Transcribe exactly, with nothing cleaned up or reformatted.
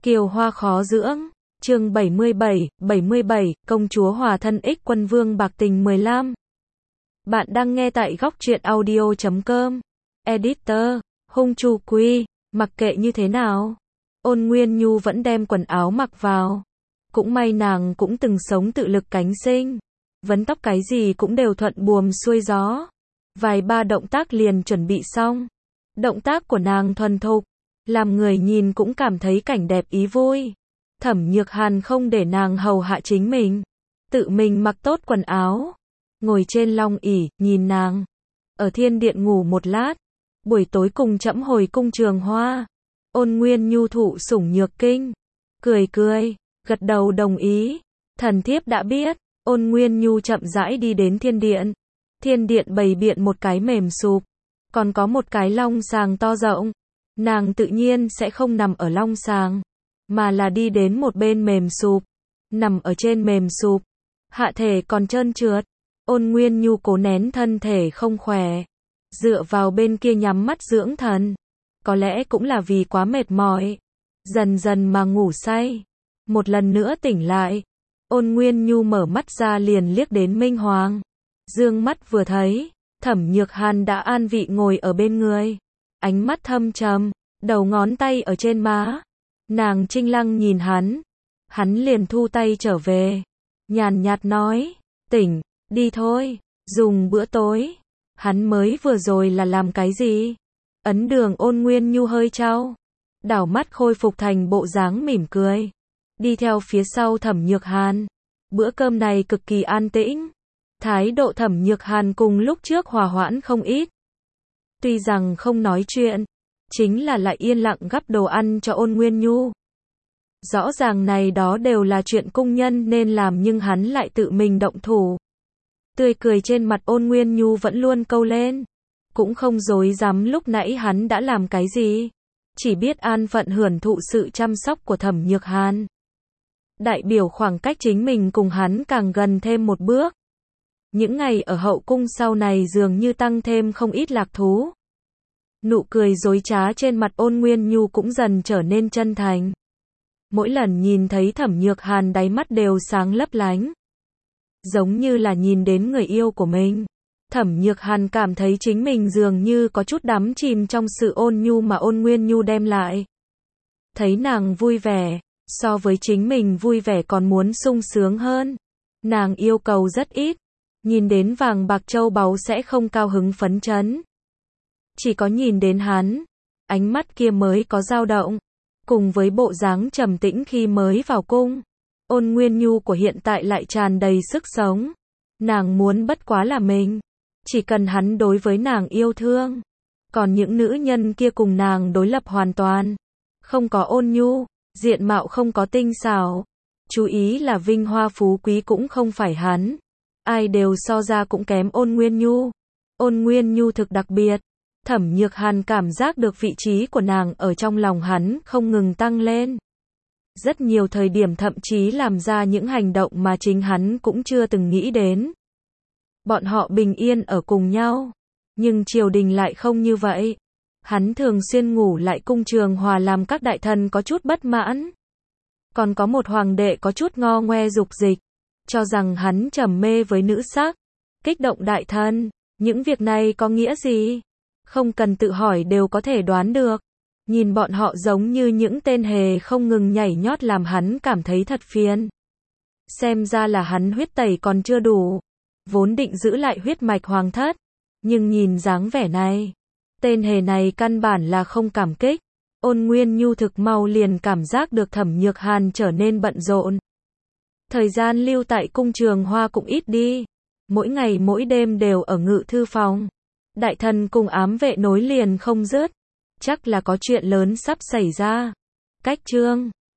Kiều hoa khó dưỡng, chương bảy mươi bảy, bảy mươi bảy, công chúa hòa thân ích quân vương bạc tình mười lăm. Bạn đang nghe tại góc truyện audio chấm com. Editor, Hung Chu Quy, mặc kệ như thế nào, Ôn Nguyên Nhu vẫn đem quần áo mặc vào. Cũng may nàng cũng từng sống tự lực cánh sinh. Vấn tóc cái gì cũng đều thuận buồm xuôi gió. Vài ba động tác liền chuẩn bị xong. Động tác của nàng thuần thục, làm người nhìn cũng cảm thấy cảnh đẹp ý vui. Thẩm Nhược Hàn không để nàng hầu hạ chính mình, tự mình mặc tốt quần áo, ngồi trên long ỷ, nhìn nàng ở thiên điện ngủ một lát, buổi tối cùng trẫm hồi cung Trường Hoa. Ôn Nguyên Nhu thụ sủng nhược kinh, cười cười, gật đầu đồng ý. Thần thiếp đã biết. Ôn Nguyên Nhu chậm rãi đi đến thiên điện. Thiên điện bày biện một cái mềm sụp, còn có một cái long sàng to rộng. Nàng tự nhiên sẽ không nằm ở long sàng, mà là đi đến một bên mềm sụp, nằm ở trên mềm sụp, hạ thể còn trơn trượt. Ôn Nguyên Nhu cố nén thân thể không khỏe, dựa vào bên kia nhắm mắt dưỡng thần. Có lẽ cũng là vì quá mệt mỏi, dần dần mà ngủ say. Một lần nữa tỉnh lại, Ôn Nguyên Nhu mở mắt ra liền liếc đến Minh Hoàng. Dương mắt vừa thấy, Thẩm Nhược Hàn đã an vị ngồi ở bên người, ánh mắt thâm trầm, đầu ngón tay ở trên má. Nàng trinh lăng nhìn hắn, hắn liền thu tay trở về, nhàn nhạt nói, tỉnh, đi thôi, dùng bữa tối. Hắn mới vừa rồi là làm cái gì? Ấn Đường. Ôn Nguyên Nhu hơi chau, đảo mắt khôi phục thành bộ dáng mỉm cười, đi theo phía sau Thẩm Nhược Hàn. Bữa cơm này cực kỳ an tĩnh, thái độ Thẩm Nhược Hàn cùng lúc trước hòa hoãn không ít. Tuy rằng không nói chuyện, chính là lại yên lặng gắp đồ ăn cho Ôn Nguyên Nhu. Rõ ràng này đó đều là chuyện cung nhân nên làm nhưng hắn lại tự mình động thủ. Tươi cười trên mặt Ôn Nguyên Nhu vẫn luôn câu lên, cũng không dối dám lúc nãy hắn đã làm cái gì, chỉ biết an phận hưởng thụ sự chăm sóc của Thẩm Nhược Hàn. Đại biểu khoảng cách chính mình cùng hắn càng gần thêm một bước. Những ngày ở hậu cung sau này dường như tăng thêm không ít lạc thú. Nụ cười dối trá trên mặt Ôn Nguyên Nhu cũng dần trở nên chân thành. Mỗi lần nhìn thấy Thẩm Nhược Hàn đáy mắt đều sáng lấp lánh, giống như là nhìn đến người yêu của mình. Thẩm Nhược Hàn cảm thấy chính mình dường như có chút đắm chìm trong sự ôn nhu mà Ôn Nguyên Nhu đem lại. Thấy nàng vui vẻ, so với chính mình vui vẻ còn muốn sung sướng hơn. Nàng yêu cầu rất ít, nhìn đến vàng bạc châu báu sẽ không cao hứng phấn chấn. Chỉ có nhìn đến hắn, ánh mắt kia mới có dao động, cùng với bộ dáng trầm tĩnh khi mới vào cung. Ôn Nguyên Nhu của hiện tại lại tràn đầy sức sống. Nàng muốn bất quá là mình, chỉ cần hắn đối với nàng yêu thương. Còn những nữ nhân kia cùng nàng đối lập hoàn toàn. Không có ôn nhu, diện mạo không có tinh xảo, chú ý là vinh hoa phú quý cũng không phải hắn. Ai đều so ra cũng kém Ôn Nguyên Nhu. Ôn Nguyên Nhu thực đặc biệt. Thẩm Nhược Hàn cảm giác được vị trí của nàng ở trong lòng hắn không ngừng tăng lên. Rất nhiều thời điểm thậm chí làm ra những hành động mà chính hắn cũng chưa từng nghĩ đến. Bọn họ bình yên ở cùng nhau, nhưng triều đình lại không như vậy. Hắn thường xuyên ngủ lại cung Trường Hòa làm các đại thần có chút bất mãn. Còn có một hoàng đệ có chút ngo ngoe dục dịch, cho rằng hắn trầm mê với nữ sắc, kích động đại thần. Những việc này có nghĩa gì? Không cần tự hỏi đều có thể đoán được. Nhìn bọn họ giống như những tên hề không ngừng nhảy nhót làm hắn cảm thấy thật phiền. Xem ra là hắn huyết tẩy còn chưa đủ, vốn định giữ lại huyết mạch hoàng thất, nhưng nhìn dáng vẻ này, tên hề này căn bản là không cảm kích. Ôn Nguyên Nhu thực mau liền cảm giác được Thẩm Nhược Hàn trở nên bận rộn. Thời gian lưu tại cung Trường Hoa cũng ít đi, mỗi ngày mỗi đêm đều ở ngự thư phòng. Đại thần cùng ám vệ nối liền không dứt, chắc là có chuyện lớn sắp xảy ra. Cách chương